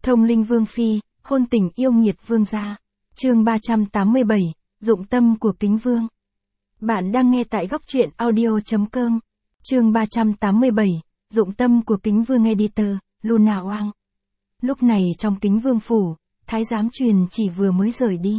Thông linh vương phi, hôn tình yêu nghiệt vương gia. Chương 387, dụng tâm của Kính Vương. Bạn đang nghe tại góc truyện audio.com. Chương 387, dụng tâm của Kính Vương editor, Luna Oang. Lúc này trong Kính Vương phủ, thái giám truyền chỉ vừa mới rời đi.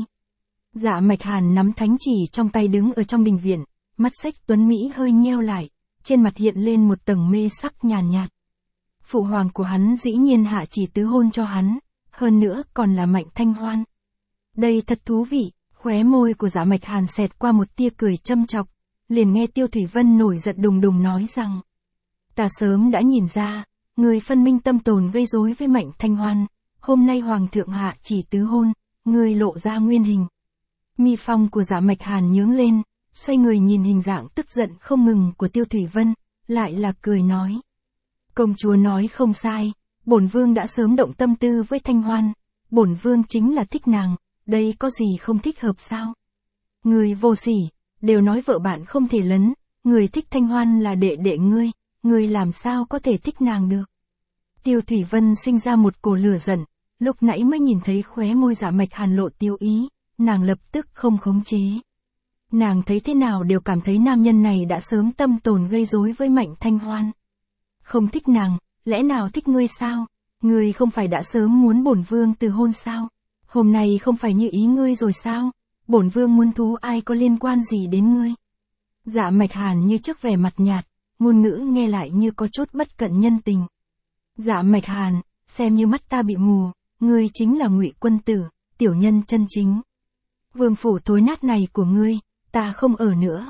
Dạ Mạch Hàn nắm thánh chỉ trong tay đứng ở trong đình viện, mắt xếch tuấn mỹ hơi nheo lại, trên mặt hiện lên một tầng mê sắc nhàn nhạt. Phụ hoàng của hắn dĩ nhiên hạ chỉ tứ hôn cho hắn, hơn nữa còn là Mạnh Thanh Hoan. Đây thật thú vị, khóe môi của Dạ Mạch Hàn xẹt qua một tia cười châm chọc, liền nghe Tiêu Thủy Vân nổi giận đùng đùng nói rằng: ta sớm đã nhìn ra, người phân minh tâm tồn gây rối với Mạnh Thanh Hoan, hôm nay hoàng thượng hạ chỉ tứ hôn, người lộ ra nguyên hình. Mi phong của Dạ Mạch Hàn nhướng lên, xoay người nhìn hình dạng tức giận không ngừng của Tiêu Thủy Vân, lại là cười nói: công chúa nói không sai, bổn vương đã sớm động tâm tư với Thanh Hoan, bổn vương chính là thích nàng, đây có gì không thích hợp sao? Người vô sỉ, đều nói vợ bạn không thể lấn, người thích Thanh Hoan là đệ đệ ngươi làm sao có thể thích nàng được? Tiêu Thủy Vân sinh ra một cổ lửa giận, lúc nãy mới nhìn thấy khóe môi Dạ Mạch Hàn lộ tiêu ý, nàng lập tức không khống chế. Nàng thấy thế nào đều cảm thấy nam nhân này đã sớm tâm tồn gây rối với Mạnh Thanh Hoan. Không thích nàng, lẽ nào thích ngươi sao? Ngươi không phải đã sớm muốn bổn vương từ hôn sao? Hôm nay không phải như ý ngươi rồi sao? Bổn vương muốn thú ai có liên quan gì đến ngươi? Dạ Mạch Hàn như trước vẻ mặt nhạt, ngôn ngữ nghe lại như có chút bất cận nhân tình. Dạ Mạch Hàn, xem như mắt ta bị mù, ngươi chính là Ngụy Quân Tử, tiểu nhân chân chính. Vương phủ thối nát này của ngươi, ta không ở nữa.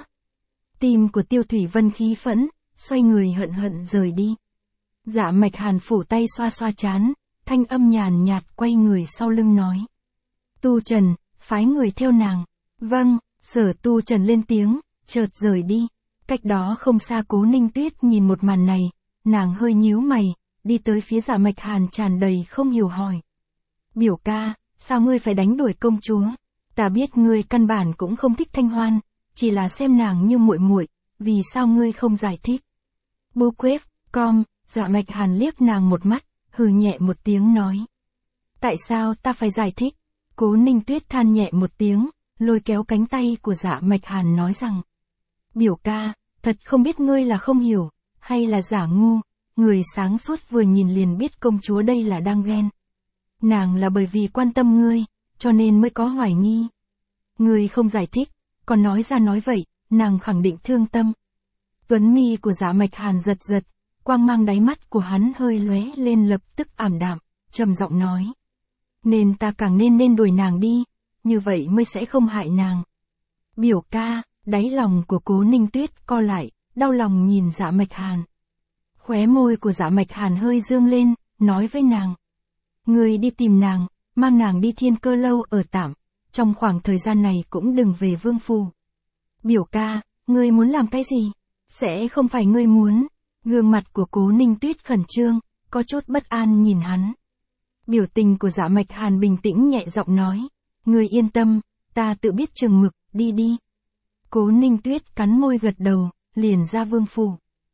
Tim của Tiêu Thủy Vân khí phẫn, xoay người hận hận rời đi. Dạ Mạch Hàn phủ tay xoa xoa trán, thanh âm nhàn nhạt quay người sau lưng nói: Tu Trần, phái người theo nàng. Vâng, Sở Tu Trần lên tiếng, chợt rời đi. Cách đó không xa Cố Ninh Tuyết nhìn một màn này, nàng hơi nhíu mày, đi tới phía Dạ Mạch Hàn tràn đầy không hiểu hỏi: biểu ca, sao ngươi phải đánh đuổi công chúa? Ta biết ngươi căn bản cũng không thích Thanh Hoan, chỉ là xem nàng như muội muội, vì sao ngươi không giải thích? Bô quếp, com, Dạ Mạch Hàn liếc nàng một mắt, hừ nhẹ một tiếng nói: tại sao ta phải giải thích? Cố Ninh Tuyết than nhẹ một tiếng, lôi kéo cánh tay của Dạ Mạch Hàn nói rằng: biểu ca, thật không biết ngươi là không hiểu, hay là giả ngu, người sáng suốt vừa nhìn liền biết công chúa đây là đang ghen. Nàng là bởi vì quan tâm ngươi, cho nên mới có hoài nghi. Ngươi không giải thích, còn nói ra nói vậy, nàng khẳng định thương tâm. Tuấn mi của Dạ Mạch Hàn giật giật, quang mang đáy mắt của hắn hơi lóe lên lập tức ảm đạm, trầm giọng nói: nên ta càng nên đuổi nàng đi, như vậy mới sẽ không hại nàng. Biểu ca, đáy lòng của Cố Ninh Tuyết co lại, đau lòng nhìn Dạ Mạch Hàn. Khóe môi của Dạ Mạch Hàn hơi dương lên, nói với nàng: ngươi đi tìm nàng, mang nàng đi Thiên Cơ lâu ở tạm, trong khoảng thời gian này cũng đừng về vương phủ. Biểu ca, ngươi muốn làm cái gì? Sẽ không phải ngươi muốn. Gương mặt của Cố Ninh Tuyết khẩn trương, có chút bất an nhìn hắn. Biểu tình của Dạ Mạch Hàn bình tĩnh nhẹ giọng nói: ngươi yên tâm, ta tự biết chừng mực, đi đi. Cố Ninh Tuyết cắn môi gật đầu, liền ra vương phủ.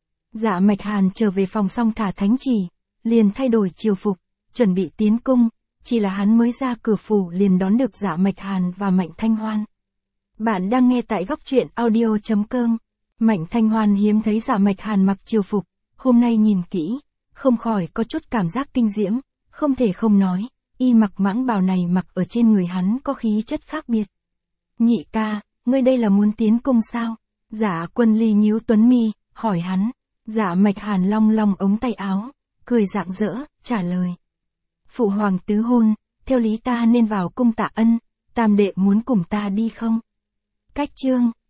Dạ Mạch Hàn trở về phòng xong thả thánh chỉ, liền thay đổi triều phục, chuẩn bị tiến cung, chỉ là hắn mới ra cửa phủ liền đón được Dạ Mạch Hàn và Mạnh Thanh Hoan. Bạn đang nghe tại góc truyện audio.com. Mạnh Thanh Hoan hiếm thấy Dạ Mạch Hàn mặc triều phục, hôm nay nhìn kỹ, không khỏi có chút cảm giác kinh diễm, không thể không nói, y mặc mãng bào này mặc ở trên người hắn có khí chất khác biệt. Nhị ca, ngươi đây là muốn tiến cung sao? Dạ Quân Ly nhíu tuấn mi, hỏi hắn. Dạ Mạch Hàn long long ống tay áo, cười rạng rỡ, trả lời: phụ hoàng tứ hôn, theo lý ta nên vào cung tạ ân, tam đệ muốn cùng ta đi không? Cách chương